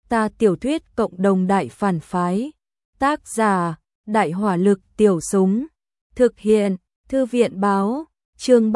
Ta tiểu thuyết cộng đồng đại phản phái. Tác giả, Đại hỏa lực tiểu súng. Thực hiện, Thư viện báo, chương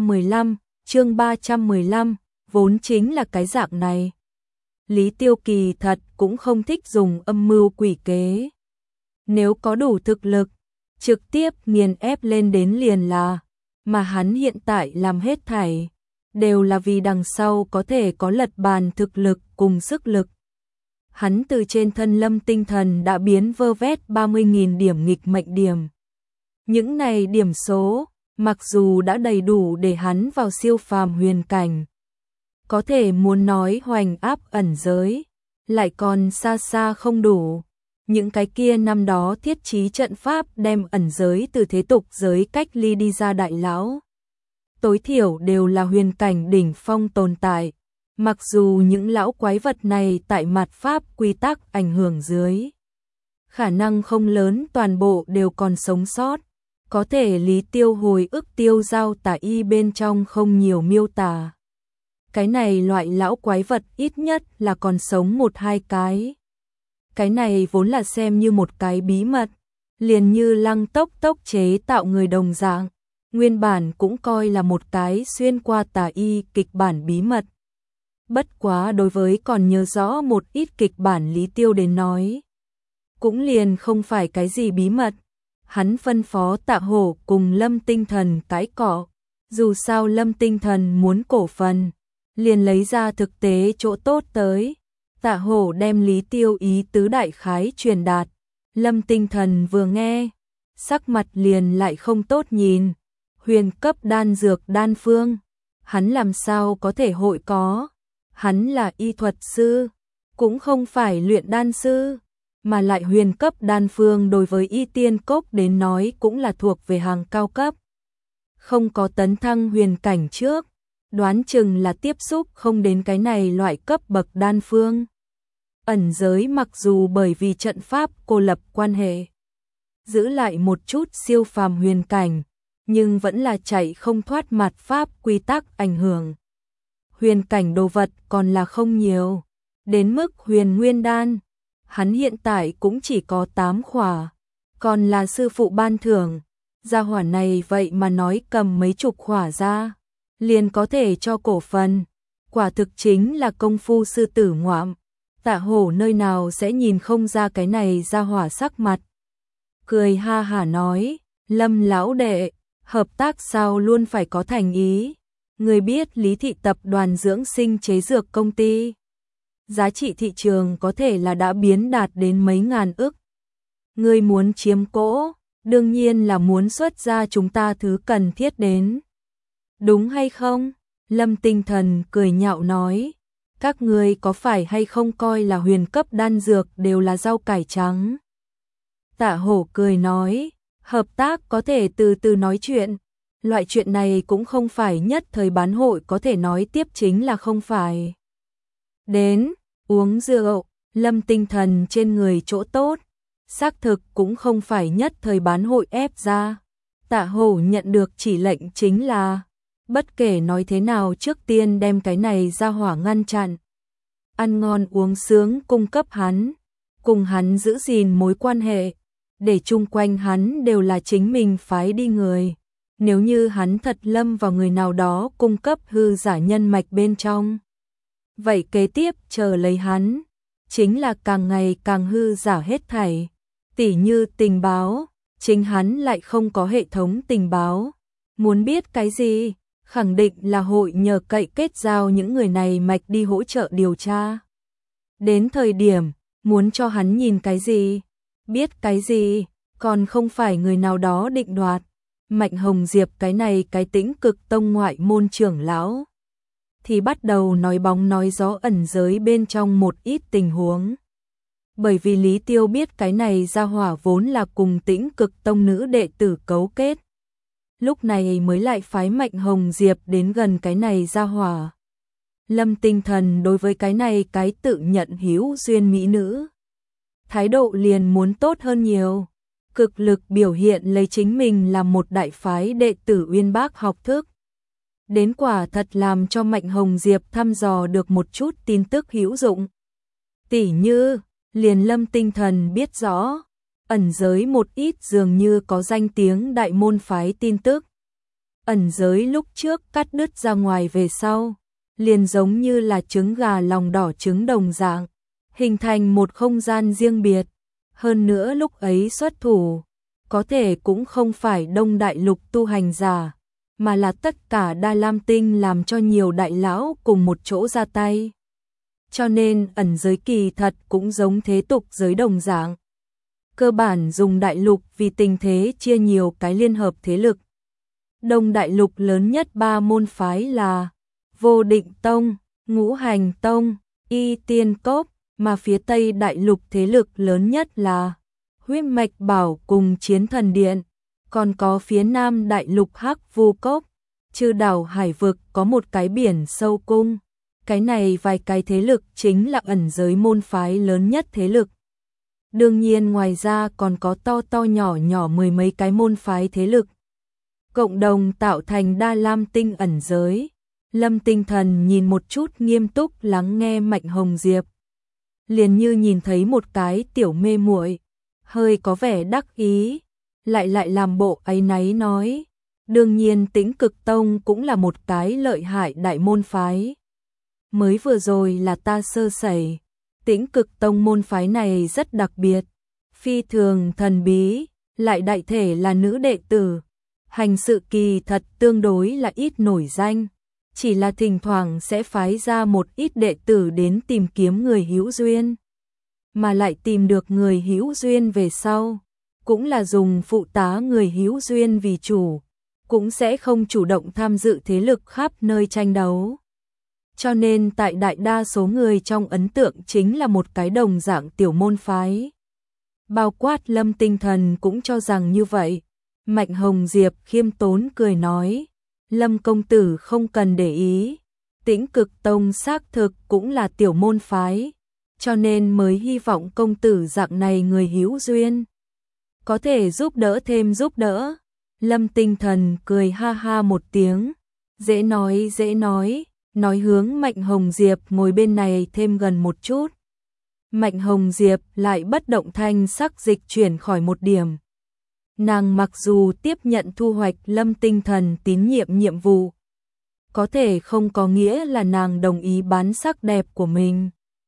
315, vốn chính là cái dạng này. Lý Tiêu kỳ thật cũng không thích dùng âm mưu quỷ kế. Nếu có đủ thực lực, trực tiếp nghiền ép lên đến liền là, mà hắn hiện tại làm hết thảy, đều là vì đằng sau có thể có lật bàn thực lực cùng sức lực. Hắn từ trên thân Lâm Tinh Thần đã biến vơ vét 30.000 điểm nghịch mệnh điểm. Những này điểm số, mặc dù đã đầy đủ để hắn vào siêu phàm huyền cảnh, có thể muốn nói hoành áp ẩn giới, lại còn xa xa không đủ. Những cái kia năm đó thiết trí trận pháp đem ẩn giới từ thế tục giới cách ly đi ra đại lão, tối thiểu đều là huyền cảnh đỉnh phong tồn tại. Mặc dù những lão quái vật này tại mạt pháp quy tắc ảnh hưởng dưới, khả năng không lớn toàn bộ đều còn sống sót, có thể Lý Tiêu hồi ức tiêu giao tả y bên trong không nhiều miêu tả. Cái này loại lão quái vật ít nhất là còn sống 1-2 cái. Cái này vốn là xem như một cái bí mật, liền như Lăng Tốc Tốc chế tạo người đồng dạng, nguyên bản cũng coi là một cái xuyên qua tả y kịch bản bí mật. Bất quá đối với còn nhớ rõ một ít kịch bản Lý Tiêu đến nói, cũng liền không phải cái gì bí mật. Hắn phân phó Tạ Hổ cùng Lâm Tinh Thần cái cọ, dù sao Lâm Tinh Thần muốn cổ phần, liền lấy ra thực tế chỗ tốt tới. Tạ Hổ đem Lý Tiêu ý tứ đại khái truyền đạt, Lâm Tinh Thần vừa nghe, sắc mặt liền lại không tốt nhìn. Huyền cấp đan dược đan phương, hắn làm sao có thể hội có? Hắn là y thuật sư, cũng không phải luyện đan sư, mà lại huyền cấp đan phương đối với y tiên cốc đến nói cũng là thuộc về hàng cao cấp. Không có tấn thăng huyền cảnh trước, đoán chừng là tiếp xúc không đến cái này loại cấp bậc đan phương. Ẩn giới mặc dù bởi vì trận pháp cô lập quan hệ, giữ lại một chút siêu phàm huyền cảnh, nhưng vẫn là chạy không thoát mạt pháp quy tắc ảnh hưởng. Huyền cảnh đồ vật còn là không nhiều, đến mức huyền nguyên đan, hắn hiện tại cũng chỉ có 8 khỏa, còn là sư phụ ban thưởng, gia hỏa này vậy mà nói cầm mấy chục khỏa ra, liền có thể cho cổ phần, quả thực chính là công phu sư tử ngoạm. Tạ Hổ nơi nào sẽ nhìn không ra cái này gia hỏa sắc mặt. Cười ha hả nói, Lâm lão đệ, hợp tác sao luôn phải có thành ý. Người biết Lý Thị tập đoàn dưỡng sinh chế dược công ty, giá trị thị trường có thể là đã biến đạt đến mấy ngàn ức. Người muốn chiếm cỗ, đương nhiên là muốn xuất ra chúng ta thứ cần thiết đến. Đúng hay không? Lâm Tinh Thần cười nhạo nói, các người có phải hay không coi là huyền cấp đan dược đều là rau cải trắng? Tạ Hổ cười nói, hợp tác có thể từ từ nói chuyện. Loại chuyện này cũng không phải nhất thời bán hội có thể nói tiếp, chính là không phải. Đến, uống rượu, Lâm Tinh Thần trên người chỗ tốt, xác thực cũng không phải nhất thời bán hội ép ra. Tạ Hổ nhận được chỉ lệnh chính là, bất kể nói thế nào trước tiên đem cái này ra hỏa ngăn chặn. Ăn ngon uống sướng cung cấp hắn, cùng hắn giữ gìn mối quan hệ, để chung quanh hắn đều là chính mình phái đi người. Nếu như hắn thật lâm vào người nào đó cung cấp hư giả nhân mạch bên trong, vậy kế tiếp chờ lấy hắn, chính là càng ngày càng hư giả hết thảy. Tỉ như tình báo, chính hắn lại không có hệ thống tình báo. Muốn biết cái gì, khẳng định là hội nhờ cậy kết giao những người này mạch đi hỗ trợ điều tra. Đến thời điểm, muốn cho hắn nhìn cái gì, biết cái gì, còn không phải người nào đó định đoạt. Mạnh Hồng Diệp cái này cái Tĩnh Cực Tông ngoại môn trưởng lão, thì bắt đầu nói bóng nói gió ẩn giới bên trong một ít tình huống. Bởi vì Lý Tiêu biết cái này gia hỏa vốn là cùng Tĩnh Cực Tông nữ đệ tử cấu kết, lúc này mới lại phái Mạnh Hồng Diệp đến gần cái này gia hỏa. Lâm Tinh Thần đối với cái này cái tự nhận hữu duyên mỹ nữ, thái độ liền muốn tốt hơn nhiều. Cực lực biểu hiện lấy chính mình là một đại phái đệ tử uyên bác học thức. Đến quả thật làm cho Mạnh Hồng Diệp thăm dò được một chút tin tức hữu dụng. Tỉ như, liền Lâm Tinh Thần biết rõ, ẩn giới một ít dường như có danh tiếng đại môn phái tin tức. Ẩn giới lúc trước cắt đứt ra ngoài về sau, liền giống như là trứng gà lòng đỏ trứng đồng dạng, hình thành một không gian riêng biệt. Hơn nữa lúc ấy xuất thủ, có thể cũng không phải Đông Đại Lục tu hành giả, mà là tất cả Đa Lam Tinh làm cho nhiều đại lão cùng một chỗ ra tay. Cho nên ẩn giới kỳ thật cũng giống thế tục giới đồng dạng. Cơ bản dùng đại lục vì tình thế chia nhiều cái liên hợp thế lực. Đông Đại Lục lớn nhất 3 môn phái là Vô Định Tông, Ngũ Hành Tông, Y Tiên Cốc, mà phía Tây Đại Lục thế lực lớn nhất là Huyết Mạch Bảo cùng Chiến Thần Điện, còn có phía Nam Đại Lục Hắc Vu Cốc, Trừ đảo Hải Vực có một cái biển sâu cung. Cái này vài cái thế lực chính là ẩn giới môn phái lớn nhất thế lực. Đương nhiên ngoài ra còn có to to nhỏ nhỏ mười mấy cái môn phái thế lực. Cộng đồng tạo thành Đa Lam Tinh ẩn giới. Lâm Tinh Thần nhìn một chút nghiêm túc lắng nghe Mạnh Hồng Diệp. Liền như nhìn thấy một cái tiểu mê muội, hơi có vẻ đắc ý, lại làm bộ áy náy nói. Đương nhiên Tĩnh Cực Tông cũng là một cái lợi hại đại môn phái. Mới vừa rồi là ta sơ sẩy. Tĩnh Cực Tông môn phái này rất đặc biệt, phi thường thần bí, lại đại thể là nữ đệ tử. Hành sự kỳ thật tương đối là ít nổi danh, chỉ là thỉnh thoảng sẽ phái ra một ít đệ tử đến tìm kiếm người hữu duyên. Mà lại tìm được người hữu duyên về sau, cũng là dùng phụ tá người hữu duyên vì chủ, cũng sẽ không chủ động tham dự thế lực khắp nơi tranh đấu. Cho nên tại đại đa số người trong ấn tượng chính là một cái đồng dạng tiểu môn phái. Bao quát Lâm Tinh Thần cũng cho rằng như vậy. Mạnh Hồng Diệp khiêm tốn cười nói, Lâm công tử không cần để ý, Tĩnh Cực Tông xác thực cũng là tiểu môn phái, cho nên mới hy vọng công tử dạng này người hữu duyên có thể giúp đỡ thêm giúp đỡ. Lâm Tinh Thần cười ha ha một tiếng, dễ nói hướng Mạnh Hồng Diệp ngồi bên này thêm gần một chút. Mạnh Hồng Diệp lại bất động thanh sắc dịch chuyển khỏi một điểm. Nàng mặc dù tiếp nhận thu hoạch Lâm Tinh Thần tín nhiệm nhiệm vụ, có thể không có nghĩa là nàng đồng ý bán sắc đẹp của mình.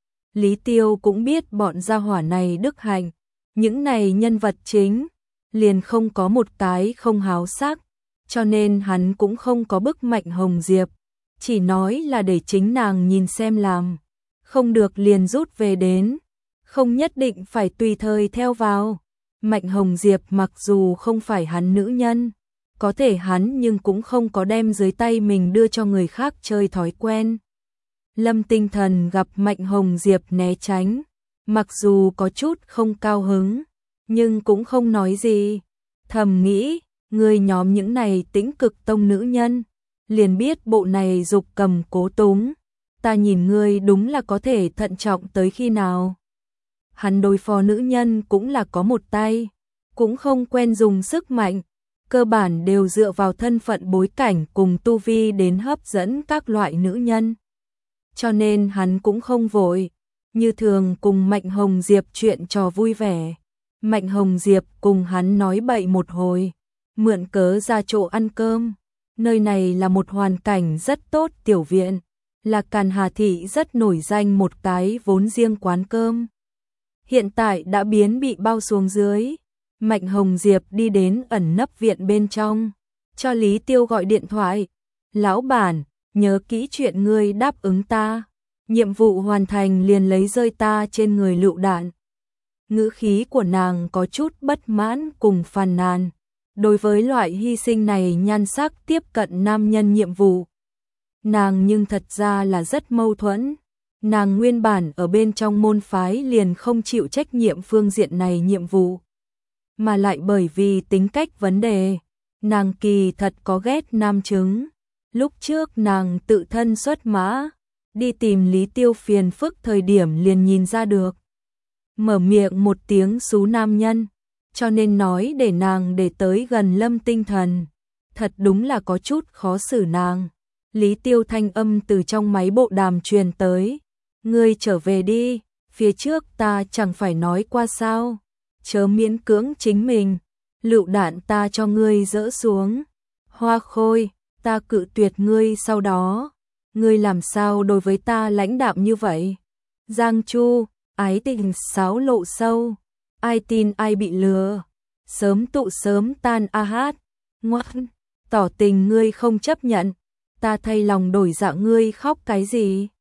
Lý Tiêu cũng biết bọn gia hỏa này đức hạnh, những này nhân vật chính, liền không có một cái không háo sắc, cho nên hắn cũng không có bức Mạnh Hồng Diệp, chỉ nói là để chính nàng nhìn xem làm, không được liền rút về đến, không nhất định phải tùy thời theo vào. Mạnh Hồng Diệp mặc dù không phải hắn nữ nhân, có thể hắn nhưng cũng không có đem dưới tay mình đưa cho người khác chơi thói quen. Lâm Tinh Thần gặp Mạnh Hồng Diệp né tránh, mặc dù có chút không cao hứng, nhưng cũng không nói gì. Thầm nghĩ, người nhóm những này Tĩnh Cực Tông nữ nhân, liền biết bộ này dục cầm cố túng, ta nhìn ngươi đúng là có thể thận trọng tới khi nào. Hắn đối phó nữ nhân cũng là có một tay, cũng không quen dùng sức mạnh, cơ bản đều dựa vào thân phận bối cảnh cùng tu vi đến hấp dẫn các loại nữ nhân. Cho nên hắn cũng không vội, như thường cùng Mạnh Hồng Diệp chuyện trò vui vẻ. Mạnh Hồng Diệp cùng hắn nói bậy một hồi, mượn cớ ra chỗ ăn cơm. Nơi này là một hoàn cảnh rất tốt tiểu viện, là Càn Hà Thị rất nổi danh một cái vốn riêng quán cơm. Hiện tại đã bị bao xuống dưới. Mạnh Hồng Diệp đi đến ẩn nấp viện bên trong, cho Lý Tiêu gọi điện thoại. Lão bản, nhớ kỹ chuyện ngươi đáp ứng ta. Nhiệm vụ hoàn thành liền lấy rơi ta trên người lựu đạn. Ngữ khí của nàng có chút bất mãn cùng phàn nàn. Đối với loại hy sinh này nhan sắc tiếp cận nam nhân nhiệm vụ, nàng nhưng thật ra là rất mâu thuẫn. Nàng nguyên bản ở bên trong môn phái liền không chịu trách nhiệm phương diện này nhiệm vụ, mà lại bởi vì tính cách vấn đề, nàng kỳ thật có ghét nam chứng. Lúc trước nàng tự thân xuất mã, đi tìm Lý Tiêu phiền phức thời điểm liền nhìn ra được. Mở miệng một tiếng xú nam nhân, cho nên nói để nàng để tới gần Lâm Tinh Thần. Thật đúng là có chút khó xử nàng. Lý Tiêu thanh âm từ trong máy bộ đàm truyền tới. Ngươi trở về đi, phía trước ta chẳng phải nói qua sao, chớ miễn cưỡng chính mình, lựu đạn ta cho ngươi dỡ xuống. Hoa Khôi, ta cự tuyệt ngươi sau đó, ngươi làm sao đối với ta lãnh đạm như vậy? Giang Chu, ái tình sáo lộ sâu, ai tin ai bị lừa, sớm tụ sớm tan a hát, ngoan, tỏ tình ngươi không chấp nhận, ta thay lòng đổi dạ ngươi khóc cái gì?